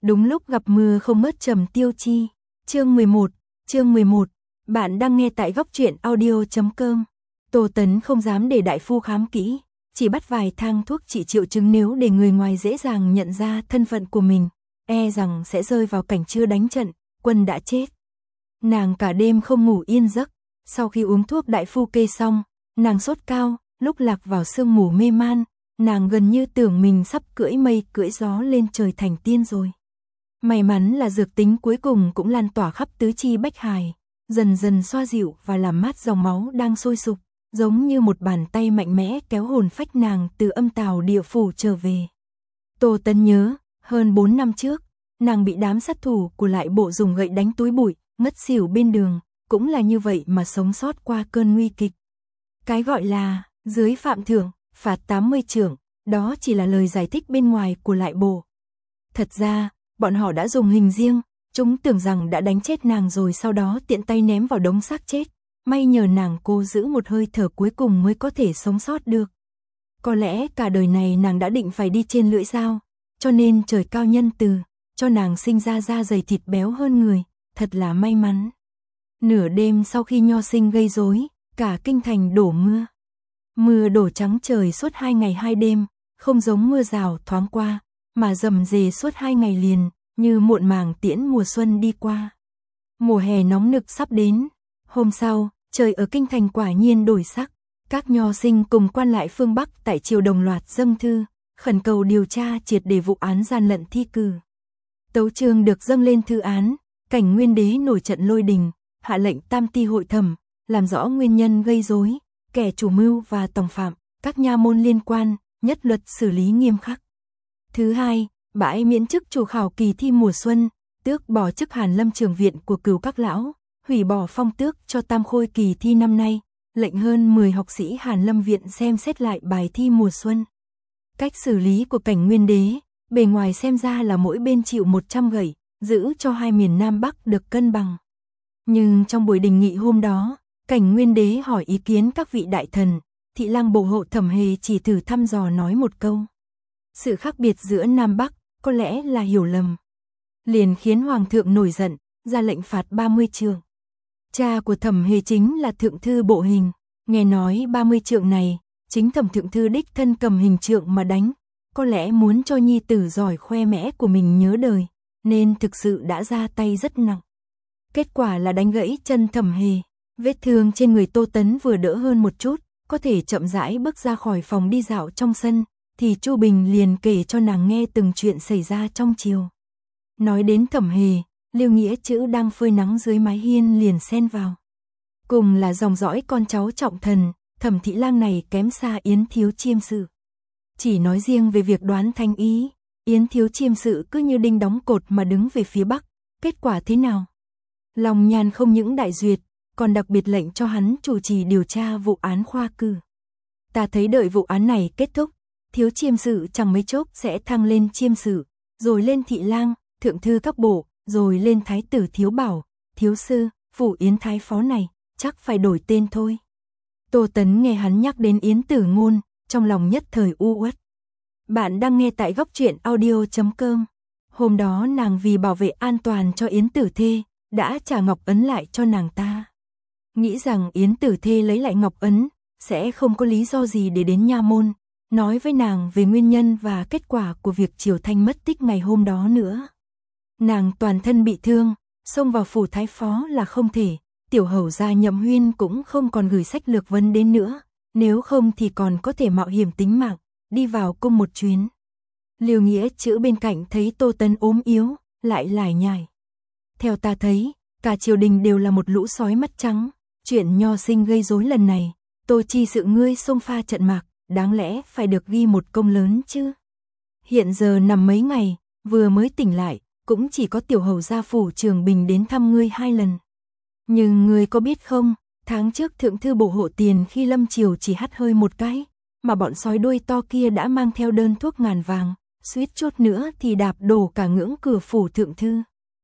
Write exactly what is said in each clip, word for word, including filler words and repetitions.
Đúng lúc gặp mưa không mất Trầm Tiêu Chi. Chương mười một, chương mười một. Bạn đang nghe tại góc truyện audio chấm com. Tô Tấn không dám để đại phu khám kỹ, chỉ bắt vài thang thuốc trị triệu chứng, nếu để người ngoài dễ dàng nhận ra thân phận của mình, e rằng sẽ rơi vào cảnh chưa đánh trận, quân đã chết. Nàng cả đêm không ngủ yên giấc, sau khi uống thuốc đại phu kê xong, nàng sốt cao, lúc lạc vào sương mù mê man, nàng gần như tưởng mình sắp cưỡi mây cưỡi gió lên trời thành tiên rồi. May mắn là dược tính cuối cùng cũng lan tỏa khắp tứ chi bách hài, dần dần xoa dịu và làm mát dòng máu đang sôi sục, giống như một bàn tay mạnh mẽ kéo hồn phách nàng từ âm tào địa phủ trở về. Tô Tấn nhớ, hơn bốn năm trước, nàng bị đám sát thủ của lại bộ dùng gậy đánh túi bụi, ngất xỉu bên đường, cũng là như vậy mà sống sót qua cơn nguy kịch. Cái gọi là dưới phạm thưởng, phạt tám mươi chưởng, đó chỉ là lời giải thích bên ngoài của lại bộ. Thật ra, bọn họ đã dùng hình riêng, chúng tưởng rằng đã đánh chết nàng rồi sau đó tiện tay ném vào đống xác chết. May nhờ nàng cô giữ một hơi thở cuối cùng mới có thể sống sót được. Có lẽ cả đời này nàng đã định phải đi trên lưỡi dao, cho nên trời cao nhân từ, cho nàng sinh ra da dày thịt béo hơn người, thật là may mắn. Nửa đêm sau khi Nho Sinh gây rối, cả kinh thành đổ mưa. Mưa đổ trắng trời suốt hai ngày hai đêm, không giống mưa rào thoáng qua, mà rầm rề suốt hai ngày liền, như muộn màng tiễn mùa xuân đi qua. Mùa hè nóng nực sắp đến. Hôm sau, trời ở kinh thành quả nhiên đổi sắc. Các nho sinh cùng quan lại phương Bắc tại triều đồng loạt dâng thư, khẩn cầu điều tra triệt để vụ án gian lận thi cử. Tấu chương được dâng lên thư án, Cảnh Nguyên Đế nổi trận lôi đình, hạ lệnh tam ti hội thẩm, làm rõ nguyên nhân gây rối, kẻ chủ mưu và tòng phạm, các nha môn liên quan, nhất luật xử lý nghiêm khắc. Thứ hai, bãi miễn chức chủ khảo kỳ thi mùa xuân, tước bỏ chức Hàn Lâm trưởng viện của Cửu các lão, hủy bỏ phong tước cho tam khôi kỳ thi năm nay, lệnh hơn mười học sĩ Hàn Lâm viện xem xét lại bài thi mùa xuân. Cách xử lý của Cảnh Nguyên Đế, bề ngoài xem ra là mỗi bên chịu một trăm gậy, giữ cho hai miền Nam Bắc được cân bằng. Nhưng trong buổi đình nghị hôm đó, Cảnh Nguyên Đế hỏi ý kiến các vị đại thần, Thị lang bổ hộ Thẩm Hề chỉ thử thăm dò nói một câu. Sự khác biệt giữa Nam Bắc có lẽ là hiểu lầm. Liền khiến Hoàng thượng nổi giận, ra lệnh phạt ba mươi chưởng. Cha của Thẩm Hề chính là thượng thư bộ hình, nghe nói ba mươi chưởng này, chính Thẩm thượng thư đích thân cầm hình trượng mà đánh, có lẽ muốn cho nhi tử giỏi khoe mẽ của mình nhớ đời, nên thực sự đã ra tay rất nặng. Kết quả là đánh gãy chân Thẩm Hề, vết thương trên người Tô Tấn vừa đỡ hơn một chút, có thể chậm rãi bước ra khỏi phòng đi dạo trong sân, thì Chu Bình liền kể cho nàng nghe từng chuyện xảy ra trong triều. Nói đến Thẩm Hề, Lưu Nghĩa Trữ đang phơi nắng dưới mái hiên liền xen vào. Cùng là dòng dõi con cháu trọng thần, Thẩm thị lang này kém xa Yến thiếu chiêm sự. Chỉ nói riêng về việc đoán thanh ý, Yến thiếu chiêm sự cứ như đinh đóng cột mà đứng về phía Bắc, kết quả thế nào? Lòng Nhan không những đại duyệt, còn đặc biệt lệnh cho hắn chủ trì điều tra vụ án khoa cử. Ta thấy đợi vụ án này kết thúc, thiếu chiêm sự chẳng mấy chốc sẽ thăng lên chiêm sự, rồi lên thị lang, thượng thư các bộ, rồi lên thái tử thiếu bảo, thiếu sư, phủ Yến thái phó này, chắc phải đổi tên thôi. Tô Tấn nghe hắn nhắc đến Yến Tử Ngôn, trong lòng nhất thời u uất. Bạn đang nghe tại góc truyện audio chấm com. Hôm đó nàng vì bảo vệ an toàn cho Yến Tử Thê, đã trả ngọc ấn lại cho nàng ta. Nghĩ rằng Yến Tử Thê lấy lại ngọc ấn, sẽ không có lý do gì để đến nha môn, nói với nàng về nguyên nhân và kết quả của việc Triều Thanh mất tích ngày hôm đó nữa. Nàng toàn thân bị thương, xông vào phủ thái phó là không thể, tiểu hầu gia Nhậm Huyên cũng không còn gửi sách lược vấn đến nữa, nếu không thì còn có thể mạo hiểm tính mạng, đi vào cung một chuyến. Lưu Nghĩa Trữ bên cạnh thấy Tô Tấn ốm yếu, lại lải nhải. Theo ta thấy, cả triều đình đều là một lũ sói mắt trắng, chuyện Nho Sinh gây rối lần này, Tô chi sự ngươi xông pha trận mạc, đáng lẽ phải được ghi một công lớn chứ. Hiện giờ nằm mấy ngày, vừa mới tỉnh lại, cũng chỉ có tiểu hầu gia phủ Trường Bình đến thăm ngươi hai lần. Nhưng ngươi có biết không, tháng trước thượng thư bộ hộ tiền khi lâm triều chỉ hắt hơi một cái, mà bọn sói đuôi to kia đã mang theo đơn thuốc ngàn vàng, suýt chút nữa thì đạp đổ cả ngưỡng cửa phủ thượng thư.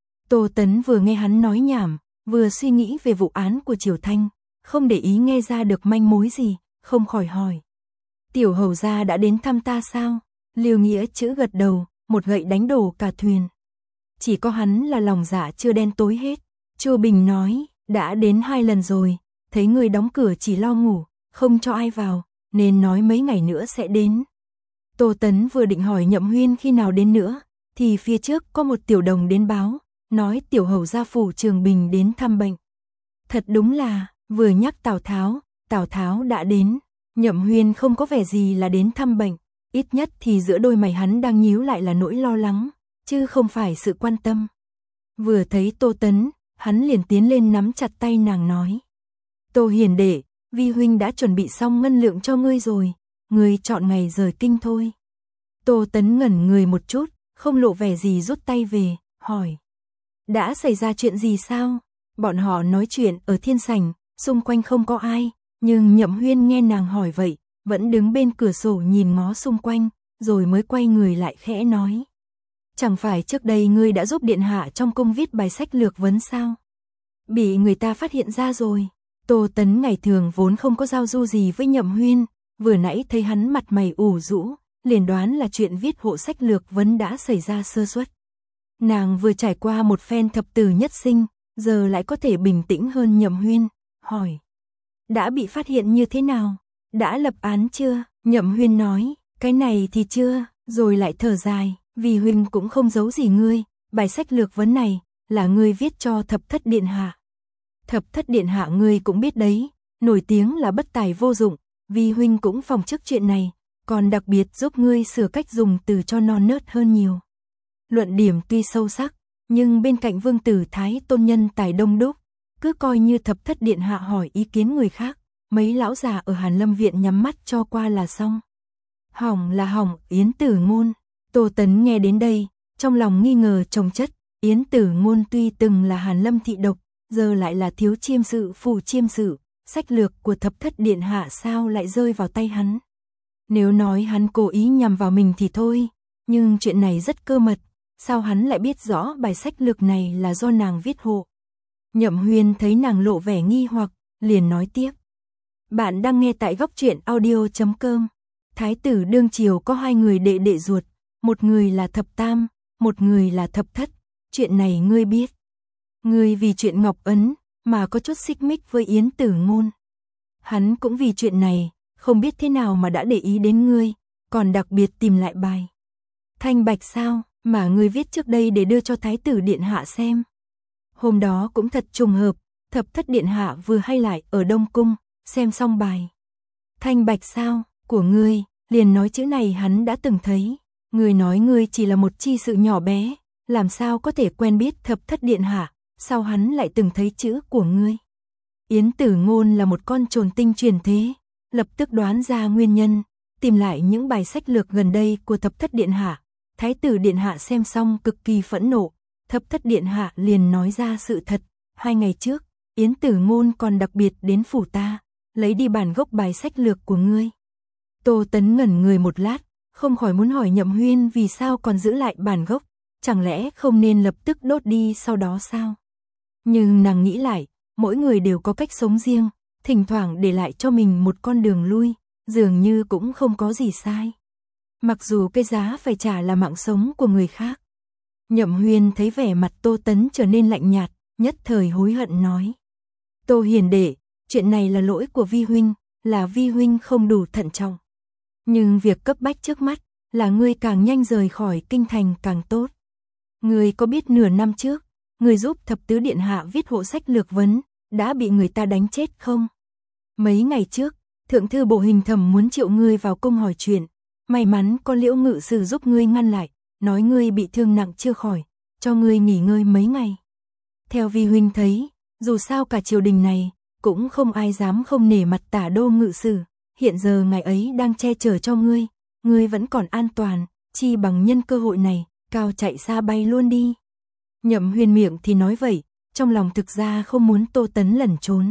Tô Tấn vừa nghe hắn nói nhảm, vừa suy nghĩ về vụ án của Triều Thanh, không để ý nghe ra được manh mối gì, không khỏi hỏi. Tiểu hầu gia đã đến thăm ta sao? Lưu Nghĩa Trữ gật đầu, một gậy đánh đổ cả thuyền. chỉ có hắn là lòng dạ chưa đen tối hết. Chu Bình nói, đã đến hai lần rồi, thấy ngươi đóng cửa chỉ lo ngủ, không cho ai vào, nên nói mấy ngày nữa sẽ đến. Tô Tấn vừa định hỏi Nhậm Huyên khi nào đến nữa, thì phía trước có một tiểu đồng đến báo, nói tiểu hầu gia phủ Trường Bình đến thăm bệnh. Thật đúng là, vừa nhắc Tào Tháo, Tào Tháo đã đến. Nhậm Huyên không có vẻ gì là đến thăm bệnh, ít nhất thì giữa đôi mày hắn đang nhíu lại là nỗi lo lắng, chứ không phải sự quan tâm. Vừa thấy Tô Tấn, hắn liền tiến lên nắm chặt tay nàng nói. Tô hiền đệ, vi huynh đã chuẩn bị xong ngân lượng cho ngươi rồi, ngươi chọn ngày rời kinh thôi. Tô Tấn ngẩn người một chút, không lộ vẻ gì rút tay về, hỏi. Đã xảy ra chuyện gì sao? Bọn họ nói chuyện ở thiên sảnh, xung quanh không có ai, nhưng Nhậm Huyên nghe nàng hỏi vậy, vẫn đứng bên cửa sổ nhìn ngó xung quanh, rồi mới quay người lại khẽ nói. Chẳng phải trước đây ngươi đã giúp điện hạ trong cung viết bài sách lược vấn sao? Bị người ta phát hiện ra rồi. Tô Tấn ngày thường vốn không có giao du gì với Nhậm Huyên, vừa nãy thấy hắn mặt mày ủ rũ, liền đoán là chuyện viết hộ sách lược vấn đã xảy ra sơ suất. Nàng vừa trải qua một phen thập tử nhất sinh, giờ lại có thể bình tĩnh hơn Nhậm Huyên, hỏi. Đã bị phát hiện như thế nào? Đã lập án chưa? Nhậm Huyên nói, cái này thì chưa, rồi lại thở dài, vì huynh cũng không giấu gì ngươi, bài sách lược vấn này là ngươi viết cho Thập Thất Điện Hạ. Thập Thất Điện Hạ ngươi cũng biết đấy, nổi tiếng là bất tài vô dụng, vì huynh cũng phòng chức chuyện này, còn đặc biệt giúp ngươi sửa cách dùng từ cho non nớt hơn nhiều. Luận điểm tuy sâu sắc, nhưng bên cạnh Vương tử Thái Tôn nhân tài đông đúc, cứ coi như Thập Thất Điện Hạ hỏi ý kiến người khác, mấy lão già ở Hàn Lâm viện nhắm mắt cho qua là xong. Hỏng là hỏng, Yến Tử Ngôn. Tô Tấn nghe đến đây, trong lòng nghi ngờ chồng chất, Yến Tử Ngôn tuy từng là Hàn Lâm thị độc, giờ lại là thiếu chiêm sự phủ chiêm sự, sách lược của Thập Thất Điện Hạ sao lại rơi vào tay hắn. Nếu nói hắn cố ý nhằm vào mình thì thôi, nhưng chuyện này rất cơ mật, sao hắn lại biết rõ bài sách lược này là do nàng viết hộ. Nhậm Huyên thấy nàng lộ vẻ nghi hoặc, liền nói tiếp. Bạn đang nghe tại góc truyện audio chấm com. Thái tử đương triều có hai người đệ đệ ruột, một người là Thập Tam, một người là Thập Thất, chuyện này ngươi biết. Ngươi vì chuyện Ngọc Ấn mà có chút xích mích với Yến Tử Ngôn. Hắn cũng vì chuyện này, không biết thế nào mà đã để ý đến ngươi, còn đặc biệt tìm lại bài Thanh Bạch sao mà ngươi viết trước đây để đưa cho Thái tử Điện Hạ xem. Hôm đó cũng thật trùng hợp, Thập Thất Điện Hạ vừa hay lại ở Đông Cung, xem xong bài Thanh Bạch sao của ngươi, liền nói chữ này hắn đã từng thấy. Ngươi nói ngươi chỉ là một chi sự nhỏ bé, làm sao có thể quen biết Thập Thất Điện Hạ, sao hắn lại từng thấy chữ của ngươi. Yến Tử Ngôn là một con trồn tinh truyền thế, lập tức đoán ra nguyên nhân, tìm lại những bài sách lược gần đây của Thập Thất Điện Hạ. Thái tử Điện Hạ xem xong cực kỳ phẫn nộ, Thập Thất Điện Hạ liền nói ra sự thật. Hai ngày trước, Yến Tử Ngôn còn đặc biệt đến phủ ta, lấy đi bản gốc bài sách lược của ngươi. Tô Tấn ngẩn người một lát, không khỏi muốn hỏi Nhậm Huyên vì sao còn giữ lại bản gốc, chẳng lẽ không nên lập tức đốt đi sau đó sao? Nhưng nàng nghĩ lại, mỗi người đều có cách sống riêng, thỉnh thoảng để lại cho mình một con đường lui, dường như cũng không có gì sai. Mặc dù cái giá phải trả là mạng sống của người khác. Nhậm Huyên thấy vẻ mặt Tô Tấn trở nên lạnh nhạt, nhất thời hối hận nói. Tô hiền đệ, chuyện này là lỗi của vi huynh, là vi huynh không đủ thận trọng. Nhưng việc cấp bách trước mắt là ngươi càng nhanh rời khỏi kinh thành càng tốt. Ngươi có biết nửa năm trước, ngươi giúp Thập Tứ Điện Hạ viết hộ sách lược vấn, đã bị người ta đánh chết không? Mấy ngày trước, Thượng thư Bộ Hình Thẩm muốn triệu ngươi vào cung hỏi chuyện, may mắn có Liễu ngự sử giúp ngươi ngăn lại, nói ngươi bị thương nặng chưa khỏi, cho ngươi nghỉ ngơi mấy ngày. Theo vi huynh thấy, dù sao cả triều đình này, cũng không ai dám không nể mặt Tả đô ngự sử, hiện giờ ngài ấy đang che chở cho ngươi, ngươi vẫn còn an toàn, chi bằng nhân cơ hội này, cao chạy xa bay luôn đi. Nhậm Huyên miệng thì nói vậy, trong lòng thực ra không muốn Tô Tấn lẩn trốn.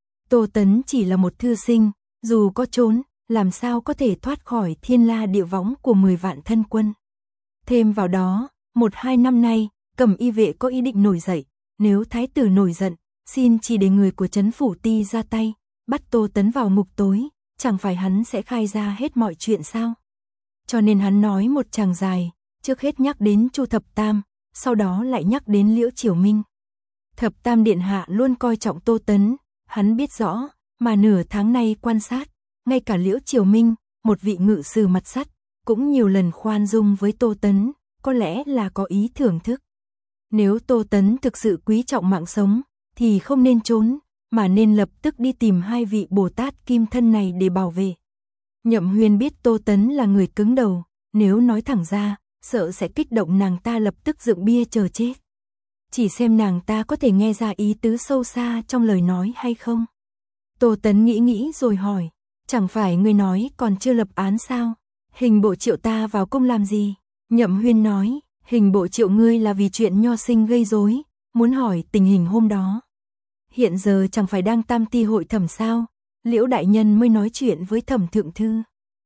Tô Tấn chỉ là một thư sinh, dù có trốn, làm sao có thể thoát khỏi thiên la địa võng của mười vạn thân quân. Thêm vào đó, một hai năm nay, Cẩm Y vệ có ý định nổi dậy, nếu thái tử nổi giận, xin chỉ để người của trấn phủ ti ra tay, bắt Tô Tấn vào ngục tối, chẳng phải hắn sẽ khai ra hết mọi chuyện sao? Cho nên hắn nói một tràng dài, trước hết nhắc đến Chu Thập Tam, sau đó lại nhắc đến Liễu Chiểu Minh. Thập Tam Điện Hạ luôn coi trọng Tô Tấn, hắn biết rõ, mà nửa tháng nay quan sát, ngay cả Liễu Chiểu Minh, một vị ngự sử mặt sắt, cũng nhiều lần khoan dung với Tô Tấn, có lẽ là có ý thưởng thức. Nếu Tô Tấn thực sự quý trọng mạng sống, thì không nên trốn, mà nên lập tức đi tìm hai vị Bồ Tát kim thân này để bảo vệ. Nhậm Huyên biết Tô Tấn là người cứng đầu, nếu nói thẳng ra, sợ sẽ kích động nàng ta lập tức dựng bia chờ chết. Chỉ xem nàng ta có thể nghe ra ý tứ sâu xa trong lời nói hay không. Tô Tấn nghĩ nghĩ rồi hỏi, chẳng phải ngươi nói còn chưa lập án sao? Hình bộ triệu ta vào cung làm gì? Nhậm Huyên nói, hình bộ triệu ngươi là vì chuyện nho sinh gây rối, muốn hỏi tình hình hôm đó. Hiện giờ chẳng phải đang tam ti hội thẩm sao? Liễu đại nhân mới nói chuyện với thẩm thượng thư.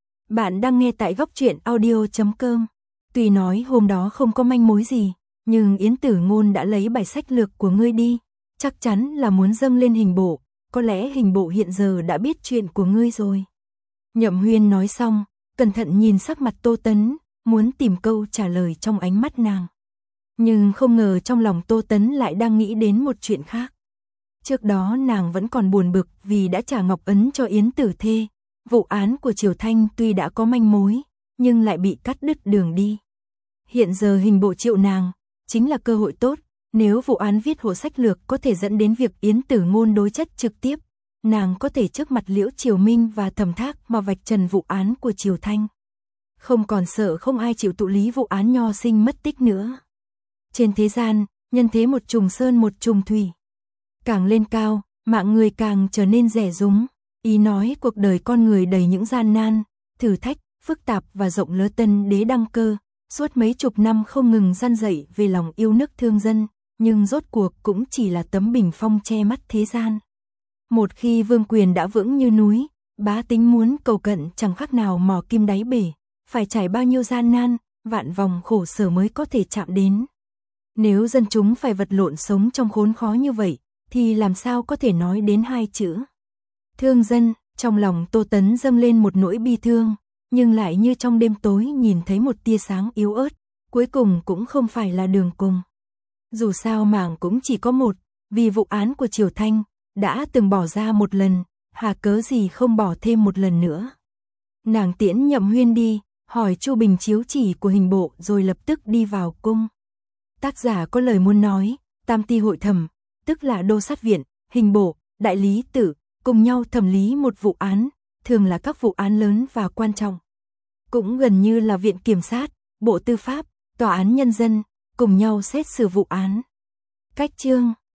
Bạn đang nghe tại góc truyện audio chấm com. Tuy nói hôm đó không có manh mối gì, nhưng Yến Tử Ngôn đã lấy bài sách lược của ngươi đi, chắc chắn là muốn dâng lên hình bộ, có lẽ hình bộ hiện giờ đã biết chuyện của ngươi rồi. Nhậm Huyên nói xong, cẩn thận nhìn sắc mặt Tô Tấn, muốn tìm câu trả lời trong ánh mắt nàng. Nhưng không ngờ trong lòng Tô Tấn lại đang nghĩ đến một chuyện khác. Trước đó nàng vẫn còn buồn bực vì đã trả ngọc ấn cho Yến Tử Thê. Vụ án của Triều Thanh tuy đã có manh mối, nhưng lại bị cắt đứt đường đi. Hiện giờ hình bộ triệu nàng, chính là cơ hội tốt, nếu vụ án viết hộ sách lược có thể dẫn đến việc Yến Tử Ngôn đối chất trực tiếp, nàng có thể trước mặt Liễu Chiểu Minh và Thẩm Thác mà vạch trần vụ án của Triều Thanh. Không còn sợ không ai chịu thụ lý vụ án nho sinh mất tích nữa. Trên thế gian, nhân thế một trùng sơn một trùng thủy. Càng lên cao, mạng người càng trở nên rẻ rúng. Ý nói cuộc đời con người đầy những gian nan, thử thách, phức tạp và rộng lớn. Tân đế đăng cơ, suốt mấy chục năm không ngừng răn dậy về lòng yêu nước thương dân, nhưng rốt cuộc cũng chỉ là tấm bình phong che mắt thế gian. Một khi vương quyền đã vững như núi, bá tính muốn cầu cận chẳng khác nào mò kim đáy bể, phải trải bao nhiêu gian nan, vạn vòng khổ sở mới có thể chạm đến. Nếu dân chúng phải vật lộn sống trong khốn khó như vậy, thì làm sao có thể nói đến hai chữ thương dân. Trong lòng Tô Tấn dâng lên một nỗi bi thương, nhưng lại như trong đêm tối nhìn thấy một tia sáng yếu ớt, cuối cùng cũng không phải là đường cùng. Dù sao mạng cũng chỉ có một, vì vụ án của Triều Thanh đã từng bỏ ra một lần, hà cớ gì không bỏ thêm một lần nữa. Nàng tiễn Nhậm Huyên đi, hỏi Chu Bình chiếu chỉ của hình bộ rồi lập tức đi vào cung. Tác giả có lời muốn nói, tam ti hội thẩm, tức là đô sát viện, hình bộ, đại lý tự, cùng nhau thẩm lý một vụ án, thường là các vụ án lớn và quan trọng. Cũng gần như là viện kiểm sát, bộ tư pháp, tòa án nhân dân, cùng nhau xét xử vụ án. Cách chương